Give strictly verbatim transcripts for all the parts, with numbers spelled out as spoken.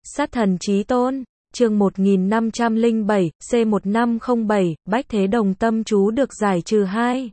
Sát thần chí tôn, chương một nghìn năm trăm lẻ bảy, C một năm không bảy, Bách Thế Đồng tâm chú được giải trừ hai.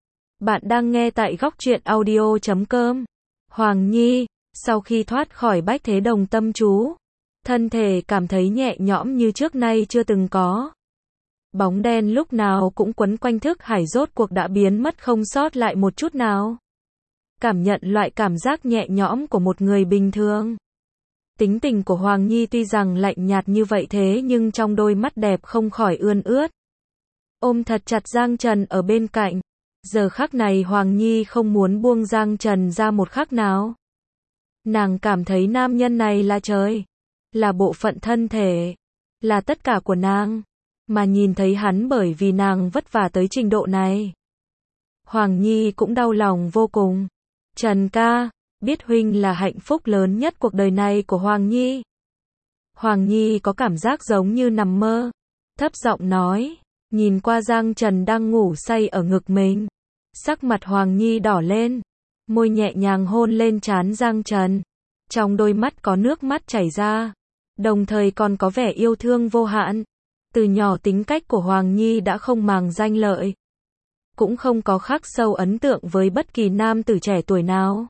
Bạn đang nghe tại góc truyện audio chấm com. Hoàng Nhi, sau khi thoát khỏi Bách Thế Đồng tâm chú, thân thể cảm thấy nhẹ nhõm như trước nay chưa từng có. Bóng đen lúc nào cũng quấn quanh thức hải rốt cuộc đã biến mất không sót lại một chút nào. Cảm nhận loại cảm giác nhẹ nhõm của một người bình thường. Tính tình của Hoàng Nhi tuy rằng lạnh nhạt như vậy thế nhưng trong đôi mắt đẹp không khỏi ươn ướt. Ôm thật chặt Giang Trần ở bên cạnh. Giờ khắc này Hoàng Nhi không muốn buông Giang Trần ra một khắc nào. Nàng cảm thấy nam nhân này là trời, là bộ phận thân thể, là tất cả của nàng. Mà nhìn thấy hắn bởi vì nàng vất vả tới trình độ này, Hoàng Nhi cũng đau lòng vô cùng. Trần ca, biết huynh là hạnh phúc lớn nhất cuộc đời này của Hoàng Nhi. Hoàng Nhi có cảm giác giống như nằm mơ. Thấp giọng nói, nhìn qua Giang Trần đang ngủ say ở ngực mình. Sắc mặt Hoàng Nhi đỏ lên, môi nhẹ nhàng hôn lên trán Giang Trần. Trong đôi mắt có nước mắt chảy ra, đồng thời còn có vẻ yêu thương vô hạn. Từ nhỏ tính cách của Hoàng Nhi đã không màng danh lợi, cũng không có khắc sâu ấn tượng với bất kỳ nam tử trẻ tuổi nào.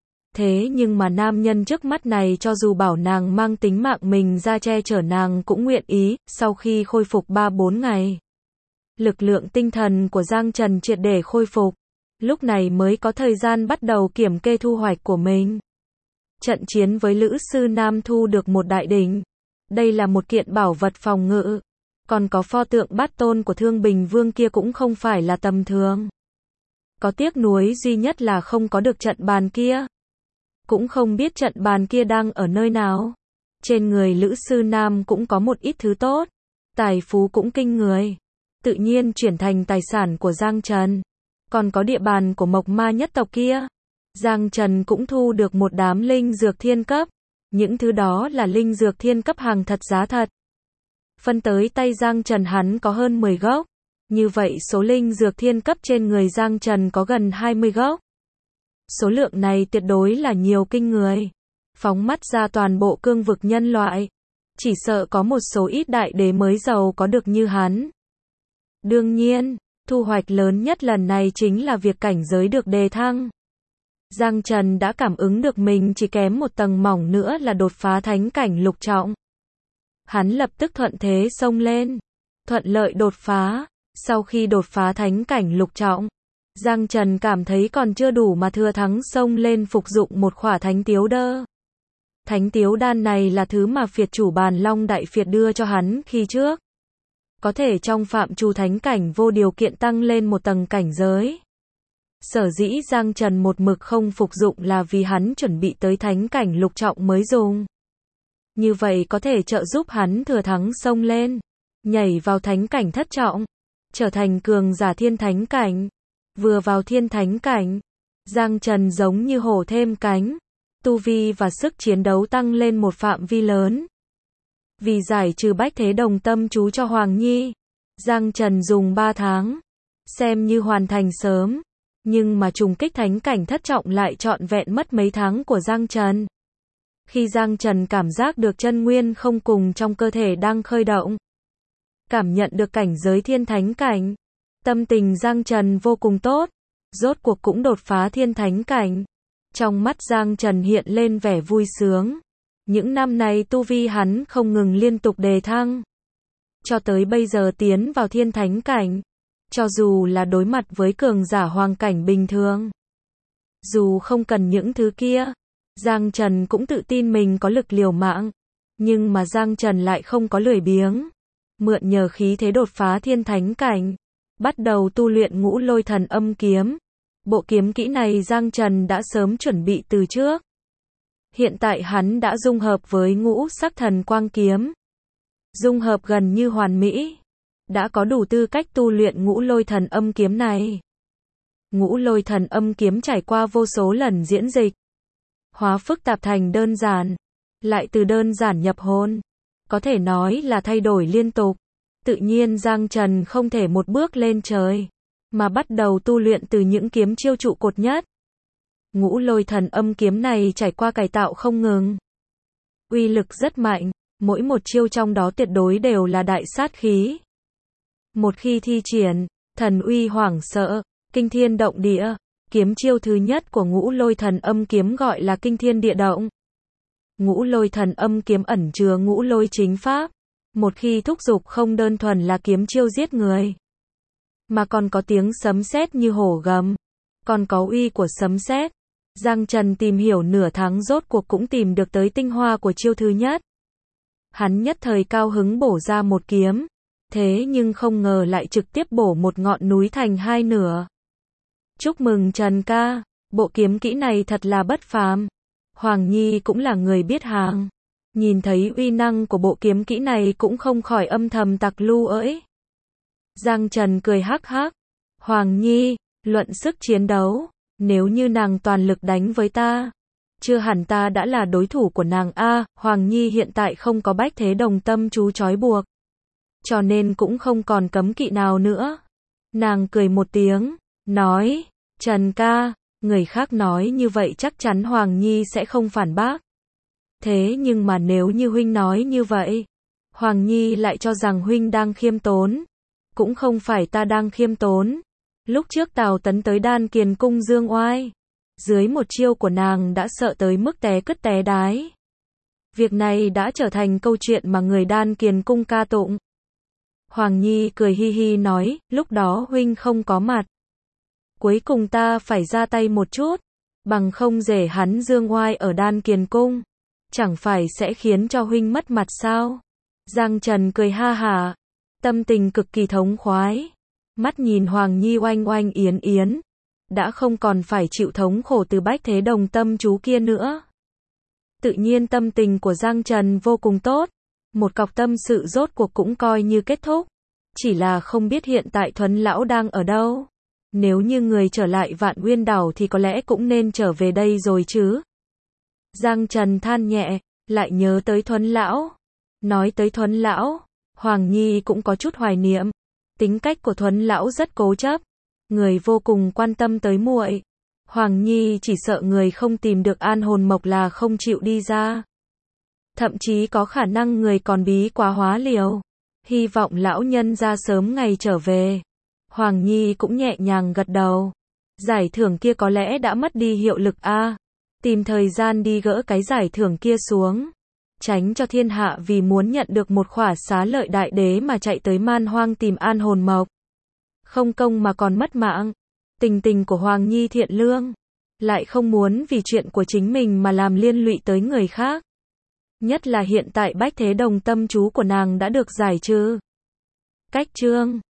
Thế nhưng mà nam nhân trước mắt này cho dù bảo nàng mang tính mạng mình ra che chở nàng cũng nguyện ý. Sau khi khôi phục ba bốn ngày, lực lượng tinh thần của Giang Trần triệt để khôi phục, lúc này mới có thời gian bắt đầu kiểm kê thu hoạch của mình. Trận chiến với Lữ Sư Nam thu được một đại đỉnh. Đây là một kiện bảo vật phòng ngự. Còn có pho tượng Bát Tôn của Thương Bình Vương kia cũng không phải là tầm thường. Có tiếc nuối duy nhất là không có được trận bàn kia. Cũng không biết trận bàn kia đang ở nơi nào. Trên người Lữ Sư Nam cũng có một ít thứ tốt. Tài phú cũng kinh người. Tự nhiên chuyển thành tài sản của Giang Trần. Còn có địa bàn của Mộc Ma nhất tộc kia. Giang Trần cũng thu được một đám linh dược thiên cấp. Những thứ đó là linh dược thiên cấp hàng thật giá thật. Phân tới tay Giang Trần hắn có hơn mười gốc. Như vậy số linh dược thiên cấp trên người Giang Trần có gần hai mươi gốc. Số lượng này tuyệt đối là nhiều kinh người. Phóng mắt ra toàn bộ cương vực nhân loại, chỉ sợ có một số ít đại đế mới giàu có được như hắn. Đương nhiên, thu hoạch lớn nhất lần này chính là việc cảnh giới được đề thăng. Giang Trần đã cảm ứng được mình chỉ kém một tầng mỏng nữa là đột phá thánh cảnh lục trọng. Hắn lập tức thuận thế xông lên, thuận lợi đột phá. Sau khi đột phá thánh cảnh lục trọng, Giang Trần cảm thấy còn chưa đủ mà thừa thắng xông lên phục dụng một khỏa thánh tiếu đơ. Thánh tiếu đan này là thứ mà phiệt chủ Bàn Long Đại Phiệt đưa cho hắn khi trước. Có thể trong phạm trù thánh cảnh vô điều kiện tăng lên một tầng cảnh giới. Sở dĩ Giang Trần một mực không phục dụng là vì hắn chuẩn bị tới thánh cảnh lục trọng mới dùng. Như vậy có thể trợ giúp hắn thừa thắng xông lên, nhảy vào thánh cảnh thất trọng, trở thành cường giả thiên thánh cảnh. Vừa vào thiên thánh cảnh, Giang Trần giống như hổ thêm cánh, tu vi và sức chiến đấu tăng lên một phạm vi lớn. Vì giải trừ Bách Thế Đồng tâm chú cho Hoàng Nhi, Giang Trần dùng ba tháng, xem như hoàn thành sớm, nhưng mà trùng kích thánh cảnh thất trọng lại trọn vẹn mất mấy tháng của Giang Trần. Khi Giang Trần cảm giác được chân nguyên không cùng trong cơ thể đang khơi động, cảm nhận được cảnh giới thiên thánh cảnh, tâm tình Giang Trần vô cùng tốt, rốt cuộc cũng đột phá thiên thánh cảnh. Trong mắt Giang Trần hiện lên vẻ vui sướng. Những năm này tu vi hắn không ngừng liên tục đề thăng, cho tới bây giờ tiến vào thiên thánh cảnh. Cho dù là đối mặt với cường giả hoàng cảnh bình thường, dù không cần những thứ kia, Giang Trần cũng tự tin mình có lực liều mạng. Nhưng mà Giang Trần lại không có lười biếng, mượn nhờ khí thế đột phá thiên thánh cảnh, bắt đầu tu luyện Ngũ Lôi Thần Âm Kiếm. Bộ kiếm kỹ này Giang Trần đã sớm chuẩn bị từ trước. Hiện tại hắn đã dung hợp với Ngũ Sắc Thần Quang Kiếm. Dung hợp gần như hoàn mỹ. Đã có đủ tư cách tu luyện Ngũ Lôi Thần Âm Kiếm này. Ngũ Lôi Thần Âm Kiếm trải qua vô số lần diễn dịch, hóa phức tạp thành đơn giản, lại từ đơn giản nhập hôn. Có thể nói là thay đổi liên tục. Tự nhiên Giang Trần không thể một bước lên trời, mà bắt đầu tu luyện từ những kiếm chiêu trụ cột nhất. Ngũ Lôi Thần Âm Kiếm này trải qua cải tạo không ngừng. uy lực rất mạnh, mỗi một chiêu trong đó tuyệt đối đều là đại sát khí. Một khi thi triển, thần uy hoảng sợ, kinh thiên động địa, kiếm chiêu thứ nhất của Ngũ Lôi Thần Âm Kiếm gọi là kinh thiên địa động. Ngũ Lôi Thần Âm Kiếm ẩn chứa ngũ lôi chính pháp, một khi thúc dục không đơn thuần là kiếm chiêu giết người, mà còn có tiếng sấm sét như hổ gầm, còn có uy của sấm sét. Giang Trần tìm hiểu nửa tháng rốt cuộc cũng tìm được tới tinh hoa của chiêu thứ nhất. Hắn nhất thời cao hứng bổ ra một kiếm, thế nhưng không ngờ lại trực tiếp bổ một ngọn núi thành hai nửa. Chúc mừng Trần ca, bộ kiếm kỹ này thật là bất phàm. Hoàng Nhi cũng là người biết hàng, nhìn thấy uy năng của bộ kiếm kỹ này cũng không khỏi âm thầm tặc lu ỡi. Giang Trần cười hắc hắc, Hoàng Nhi, luận sức chiến đấu, nếu như nàng toàn lực đánh với ta, chưa hẳn ta đã là đối thủ của nàng a. Hoàng Nhi hiện tại không có bách thế đồng tâm chú trói buộc, cho nên cũng không còn cấm kỵ nào nữa. Nàng cười một tiếng, nói, Trần ca, người khác nói như vậy chắc chắn Hoàng Nhi sẽ không phản bác. Thế nhưng mà nếu như huynh nói như vậy, Hoàng Nhi lại cho rằng huynh đang khiêm tốn. Cũng không phải ta đang khiêm tốn. Lúc trước Tào Tấn tới Đan Kiền Cung dương oai, dưới một chiêu của nàng đã sợ tới mức té cứt té đái. Việc này đã trở thành câu chuyện mà người Đan Kiền Cung ca tụng. Hoàng Nhi cười hi hi nói, lúc đó huynh không có mặt. Cuối cùng ta phải ra tay một chút, bằng không để hắn dương oai ở Đan Kiền Cung, chẳng phải sẽ khiến cho huynh mất mặt sao? Giang Trần cười ha hả, tâm tình cực kỳ thống khoái, mắt nhìn Hoàng Nhi oanh oanh yến yến, đã không còn phải chịu thống khổ từ bách thế đồng tâm chú kia nữa. Tự nhiên tâm tình của Giang Trần vô cùng tốt, một cọc tâm sự rốt cuộc cũng coi như kết thúc, chỉ là không biết hiện tại Thuấn lão đang ở đâu. Nếu như người trở lại Vạn Uyên Đảo thì có lẽ cũng nên trở về đây rồi chứ. Giang Trần than nhẹ, lại nhớ tới Thuấn lão. Nói tới Thuấn lão, Hoàng Nhi cũng có chút hoài niệm. Tính cách của Thuấn lão rất cố chấp, người vô cùng quan tâm tới muội. Hoàng Nhi chỉ sợ người không tìm được an hồn mộc là không chịu đi ra. Thậm chí có khả năng người còn bí quá hóa liều. Hy vọng lão nhân ra sớm ngày trở về. Hoàng Nhi cũng nhẹ nhàng gật đầu. Giải thưởng kia có lẽ đã mất đi hiệu lực a. À, tìm thời gian đi gỡ cái giải thưởng kia xuống. Tránh cho thiên hạ vì muốn nhận được một khỏa xá lợi đại đế mà chạy tới man hoang tìm an hồn mộc. Không công mà còn mất mạng. Tình tình của Hoàng Nhi thiện lương, lại không muốn vì chuyện của chính mình mà làm liên lụy tới người khác. Nhất là hiện tại bách thế đồng tâm chú của nàng đã được giải trừ. Cách chương